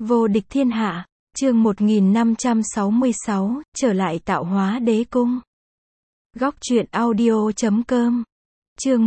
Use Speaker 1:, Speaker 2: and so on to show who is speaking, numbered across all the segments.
Speaker 1: Vô địch thiên hạ, chương 1566, trở lại tạo hóa đế cung. Góc truyện audio.com, chương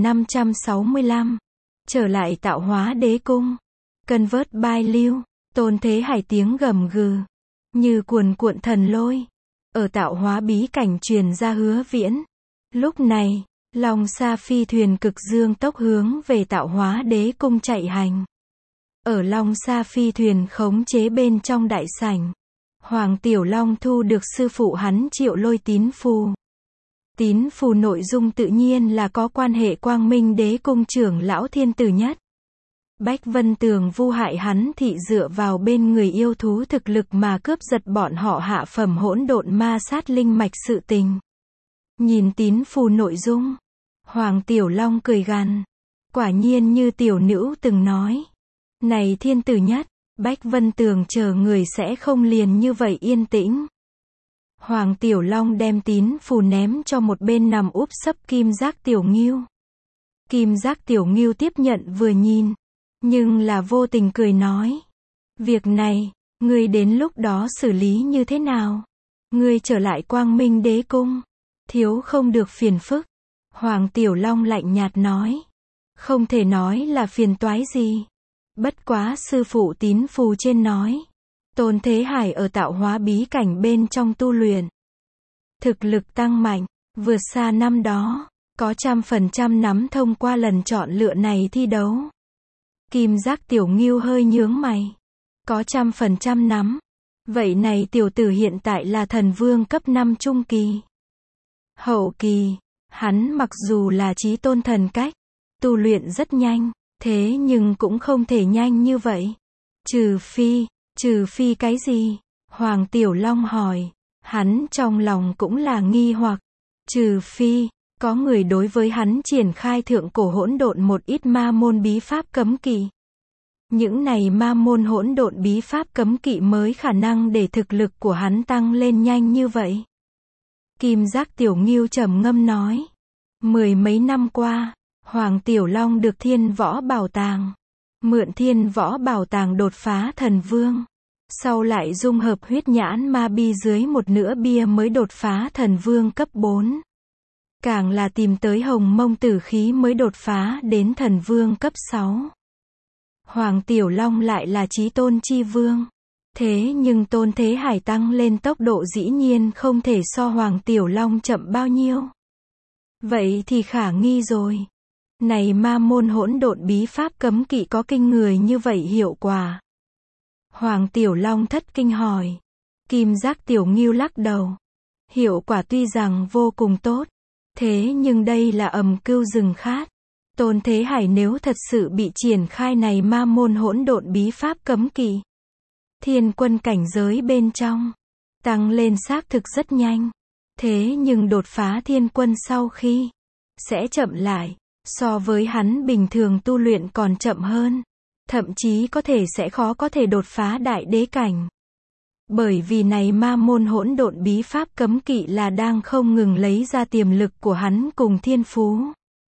Speaker 1: 1565, trở lại tạo hóa đế cung. Convert by Lưu, Tôn Thế Hải tiếng gầm gừ, như cuồn cuộn thần lôi, ở tạo hóa bí cảnh truyền ra Hứa Viễn. Lúc này, Long Sa phi thuyền cực dương tốc hướng về tạo hóa đế cung chạy hành. Ở Long Sa phi thuyền khống chế bên trong đại sảnh, Hoàng Tiểu Long thu được sư phụ hắn Triệu Lôi tín phù. Tín phù nội dung tự nhiên là có quan hệ Quang Minh đế cung trưởng lão thiên tử nhất. Bách Vân Tường vu hại hắn thị dựa vào bên người yêu thú thực lực mà cướp giật bọn họ hạ phẩm hỗn độn ma sát linh mạch sự tình. Nhìn tín phù nội dung, Hoàng Tiểu Long cười gằn, quả nhiên như tiểu nữ từng nói. Này thiên tử nhất, Bách Vân Tường chờ người sẽ không liền như vậy yên tĩnh. Hoàng Tiểu Long đem tín phù ném cho một bên nằm úp sấp Kim Giác Tiểu Ngưu. Kim Giác Tiểu Ngưu tiếp nhận vừa nhìn, nhưng là vô tình cười nói. Việc này, ngươi đến lúc đó xử lý như thế nào? Ngươi trở lại Quang Minh đế cung, thiếu không được phiền phức. Hoàng Tiểu Long lạnh nhạt nói. Không thể nói là phiền toái gì. Bất quá sư phụ tín phù trên nói. Tôn Thế Hải ở tạo hóa bí cảnh bên trong tu luyện. Thực lực tăng mạnh, vượt xa năm đó, có 100% nắm thông qua lần chọn lựa này thi đấu. Kim Giác Tiểu Ngưu hơi nhướng mày. Có 100% nắm. Vậy này tiểu tử hiện tại là thần vương cấp 5 trung kỳ. Hậu kỳ, hắn mặc dù là chí tôn thần cách, tu luyện rất nhanh, thế nhưng cũng không thể nhanh như vậy. Trừ phi cái gì? Hoàng Tiểu Long hỏi. Hắn trong lòng cũng là nghi hoặc. Trừ phi, có người đối với hắn triển khai thượng cổ hỗn độn một ít ma môn bí pháp cấm kỵ. Những này ma môn hỗn độn bí pháp cấm kỵ mới khả năng để thực lực của hắn tăng lên nhanh như vậy. Kim Giác Tiểu Ngưu trầm ngâm nói. 10 mấy năm qua, Hoàng Tiểu Long được Thiên Võ Bảo Tàng. Mượn Thiên Võ Bảo Tàng đột phá thần vương. Sau lại dung hợp huyết nhãn ma bi dưới một nửa bia mới đột phá thần vương cấp 4. Càng là tìm tới hồng mông tử khí mới đột phá đến thần vương cấp 6. Hoàng Tiểu Long lại là chí tôn chi vương. Thế nhưng Tôn Thế Hải tăng lên tốc độ dĩ nhiên không thể so Hoàng Tiểu Long chậm bao nhiêu. Vậy thì khả nghi rồi. Này ma môn hỗn độn bí pháp cấm kỵ có kinh người như vậy hiệu quả. Hoàng Tiểu Long thất kinh hỏi. Kim Giác Tiểu Ngưu lắc đầu. Hiệu quả tuy rằng vô cùng tốt. Thế nhưng đây là ầm cưu rừng khát. Tôn Thế Hải nếu thật sự bị triển khai này ma môn hỗn độn bí pháp cấm kỵ. Thiên quân cảnh giới bên trong. Tăng lên xác thực rất nhanh. Thế nhưng đột phá thiên quân sau khi. Sẽ chậm lại. So với hắn bình thường tu luyện còn chậm hơn. Thậm chí có thể sẽ khó có thể đột phá đại đế cảnh. Bởi vì này ma môn hỗn độn bí pháp cấm kỵ là đang không ngừng lấy ra tiềm lực của hắn cùng thiên phú.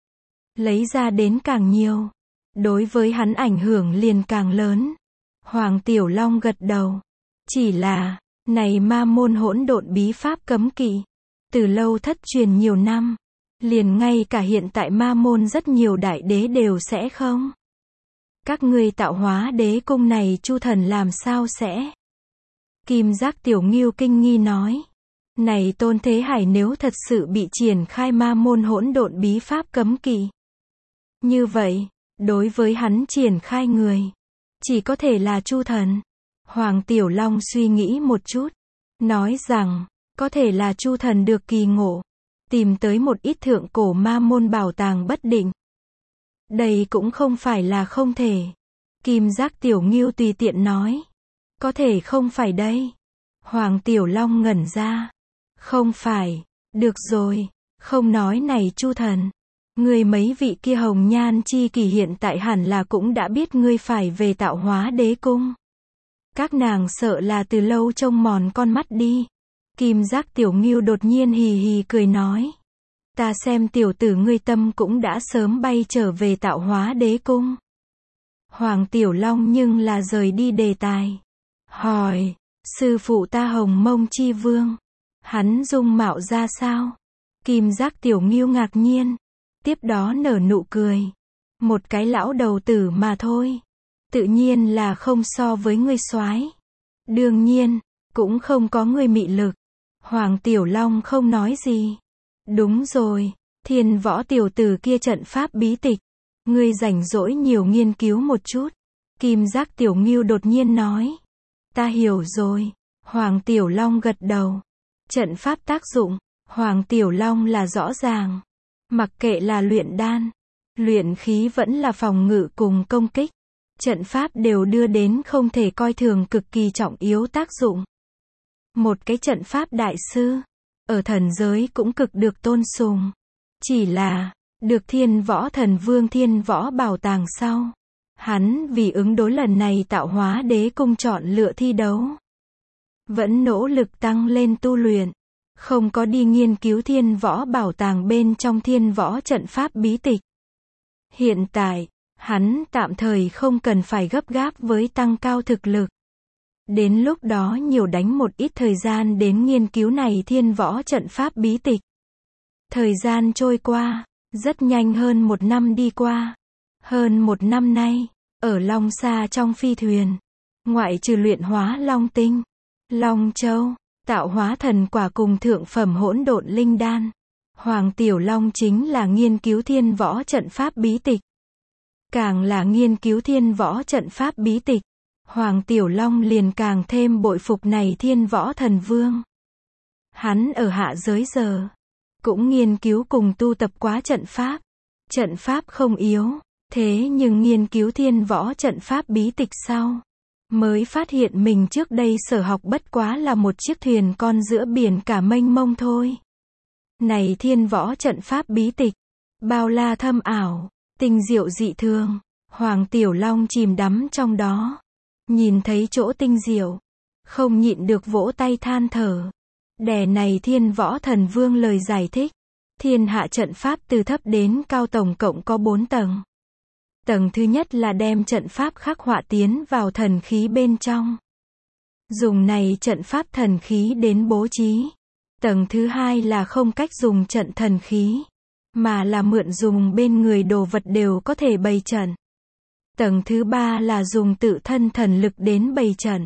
Speaker 1: Lấy ra đến càng nhiều. Đối với hắn ảnh hưởng liền càng lớn. Hoàng Tiểu Long gật đầu. Chỉ là, này ma môn hỗn độn bí pháp cấm kỵ. Từ lâu thất truyền nhiều năm. Liền ngay cả hiện tại ma môn rất nhiều đại đế đều sẽ không. Các ngươi tạo hóa đế cung này Chu thần làm sao sẽ? Kim Giác Tiểu Ngưu kinh nghi nói. Này Tôn Thế Hải nếu thật sự bị triển khai ma môn hỗn độn bí pháp cấm kỵ. Như vậy, đối với hắn triển khai người, chỉ có thể là Chu thần. Hoàng Tiểu Long suy nghĩ một chút. Nói rằng, có thể là Chu thần được kỳ ngộ. Tìm tới một ít thượng cổ ma môn bảo tàng bất định. Đây cũng không phải là không thể. Kim Giác Tiểu Ngưu tùy tiện nói. Có thể không phải đây. Hoàng Tiểu Long ngẩn ra. Không phải. Được rồi. Không nói này Chu thần. Người mấy vị kia hồng nhan chi kỷ hiện tại hẳn là cũng đã biết ngươi phải về tạo hóa đế cung. Các nàng sợ là từ lâu trông mòn con mắt đi. Kim Giác Tiểu Ngưu đột nhiên hì hì cười nói. Ta xem tiểu tử ngươi tâm cũng đã sớm bay trở về tạo hóa đế cung. Hoàng Tiểu Long nhưng là rời đi đề tài. Hỏi, sư phụ ta Hồng Mông Chi Vương, hắn dung mạo ra sao? Kim Giác Tiểu Ngưu ngạc nhiên, tiếp đó nở nụ cười. Một cái lão đầu tử mà thôi. Tự nhiên là không so với ngươi soái. Đương nhiên, cũng không có ngươi mị lực. Hoàng Tiểu Long không nói gì. Đúng rồi, Thiên Võ tiểu tử kia trận pháp bí tịch. Ngươi rảnh rỗi nhiều nghiên cứu một chút. Kim Giác Tiểu Ngưu đột nhiên nói. Ta hiểu rồi. Hoàng Tiểu Long gật đầu. Trận pháp tác dụng, Hoàng Tiểu Long là rõ ràng. Mặc kệ là luyện đan, luyện khí vẫn là phòng ngự cùng công kích. Trận pháp đều đưa đến không thể coi thường cực kỳ trọng yếu tác dụng. Một cái trận pháp đại sư, ở thần giới cũng cực được tôn sùng. Chỉ là, được Thiên Võ Thần Vương Thiên Võ Bảo Tàng sau. Hắn vì ứng đối lần này Tạo Hóa Đế Cung chọn lựa thi đấu. Vẫn nỗ lực tăng lên tu luyện. Không có đi nghiên cứu Thiên Võ Bảo Tàng bên trong Thiên Võ trận pháp bí tịch. Hiện tại, hắn tạm thời không cần phải gấp gáp với tăng cao thực lực. Đến lúc đó nhiều đánh một ít thời gian đến nghiên cứu này Thiên Võ trận pháp bí tịch. Thời gian trôi qua, rất nhanh hơn 1 năm đi qua. Hơn 1 năm nay, ở Long Sa trong phi thuyền, ngoại trừ luyện hóa Long Tinh, Long Châu, tạo hóa thần quả cùng thượng phẩm hỗn độn linh đan, Hoàng Tiểu Long chính là nghiên cứu Thiên Võ trận pháp bí tịch. Càng là nghiên cứu Thiên Võ trận pháp bí tịch, Hoàng Tiểu Long liền càng thêm bội phục này Thiên Võ Thần Vương. Hắn ở hạ giới giờ, cũng nghiên cứu cùng tu tập quá trận pháp. Trận pháp không yếu, thế nhưng nghiên cứu Thiên Võ trận pháp bí tịch sau, mới phát hiện mình trước đây sở học bất quá là một chiếc thuyền con giữa biển cả mênh mông thôi. Này Thiên Võ trận pháp bí tịch, bao la thâm ảo, tinh diệu dị thường, Hoàng Tiểu Long chìm đắm trong đó. Nhìn thấy chỗ tinh diệu, không nhịn được vỗ tay than thở. Đè này Thiên Võ Thần Vương lời giải thích. Thiên hạ trận pháp từ thấp đến cao tổng cộng có 4 tầng. Tầng thứ nhất là đem trận pháp khắc họa tiến vào thần khí bên trong. Dùng này trận pháp thần khí đến bố trí. Tầng thứ hai là không cách dùng trận thần khí, mà là mượn dùng bên người đồ vật đều có thể bày trận. Tầng thứ ba là dùng tự thân thần lực đến bày trận.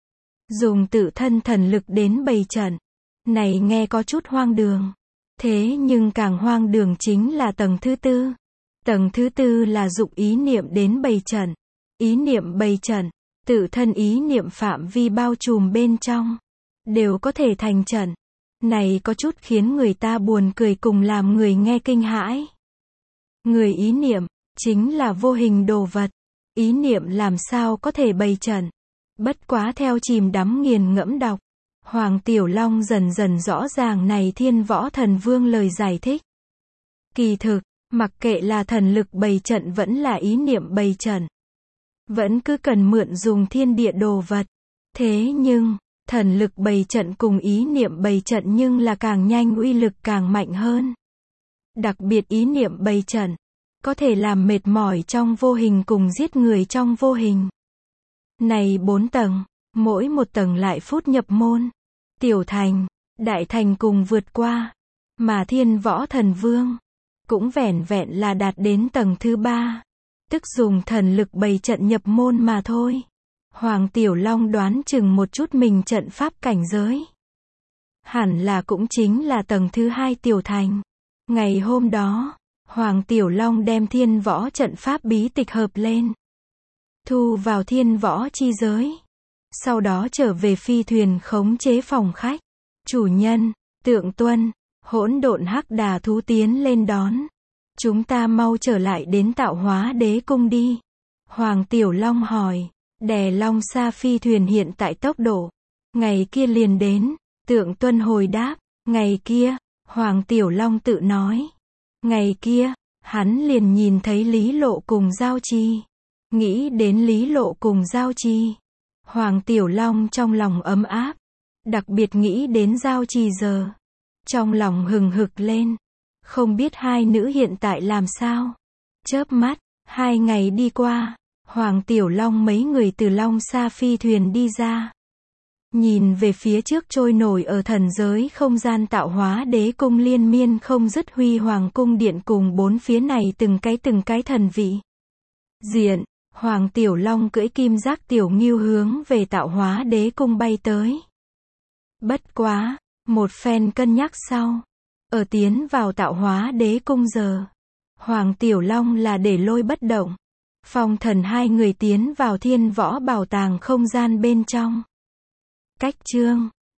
Speaker 1: Dùng tự thân thần lực đến bày trận. Này nghe có chút hoang đường. Thế nhưng càng hoang đường chính là tầng thứ tư. Tầng thứ tư là dụng ý niệm đến bày trận. Ý niệm bày trận, tự thân ý niệm phạm vi bao trùm bên trong, đều có thể thành trận. Này có chút khiến người ta buồn cười cùng làm người nghe kinh hãi. Người ý niệm, chính là vô hình đồ vật. Ý niệm làm sao có thể bày trận. Bất quá theo chìm đắm nghiền ngẫm đọc, Hoàng Tiểu Long dần dần rõ ràng này Thiên Võ Thần Vương lời giải thích. Kỳ thực, mặc kệ là thần lực bày trận vẫn là ý niệm bày trận, vẫn cứ cần mượn dùng thiên địa đồ vật. Thế nhưng, thần lực bày trận cùng ý niệm bày trận nhưng là càng nhanh uy lực càng mạnh hơn. Đặc biệt ý niệm bày trận, có thể làm mệt mỏi trong vô hình cùng giết người trong vô hình. Này 4 tầng, mỗi một tầng lại phút nhập môn, tiểu thành, đại thành cùng vượt qua. Mà Thiên Võ Thần Vương, cũng vẻn vẹn là đạt đến tầng thứ 3. Tức dùng thần lực bày trận nhập môn mà thôi. Hoàng Tiểu Long đoán chừng một chút mình trận pháp cảnh giới. Hẳn là cũng chính là tầng thứ 2 tiểu thành. Ngày hôm đó, Hoàng Tiểu Long đem Thiên Võ trận pháp bí tịch hợp lên, thu vào Thiên Võ chi giới. Sau đó trở về phi thuyền khống chế phòng khách. Chủ nhân, Tượng Tuân, Hỗn Độn Hắc Đà thú tiến lên đón. Chúng ta mau trở lại đến Tạo Hóa Đế Cung đi. Hoàng Tiểu Long hỏi. Đè Long Sa phi thuyền hiện tại tốc độ. Ngày kia liền đến. Tượng Tuân hồi đáp. Ngày kia, Hoàng Tiểu Long tự nói. Ngày kia, hắn liền nhìn thấy Lý Lộ cùng Giao Chi. Nghĩ đến Lý Lộ cùng Giao Chi, Hoàng Tiểu Long trong lòng ấm áp. Đặc biệt nghĩ đến Giao Chi giờ, trong lòng hừng hực lên. Không biết hai nữ hiện tại làm sao. Chớp mắt, 2 ngày đi qua, Hoàng Tiểu Long mấy người từ Long Sa phi thuyền đi ra. Nhìn về phía trước trôi nổi ở thần giới không gian tạo hóa đế cung liên miên không dứt huy hoàng cung điện cùng bốn phía này từng cái thần vị. Diện, Hoàng Tiểu Long cưỡi kim giác tiểu ngưu hướng về tạo hóa đế cung bay tới. Bất quá, một phen cân nhắc sau. Ở tiến vào tạo hóa đế cung giờ. Hoàng Tiểu Long là để lôi bất động. Phong Thần hai người tiến vào thiên võ bảo tàng không gian bên trong. Cách chương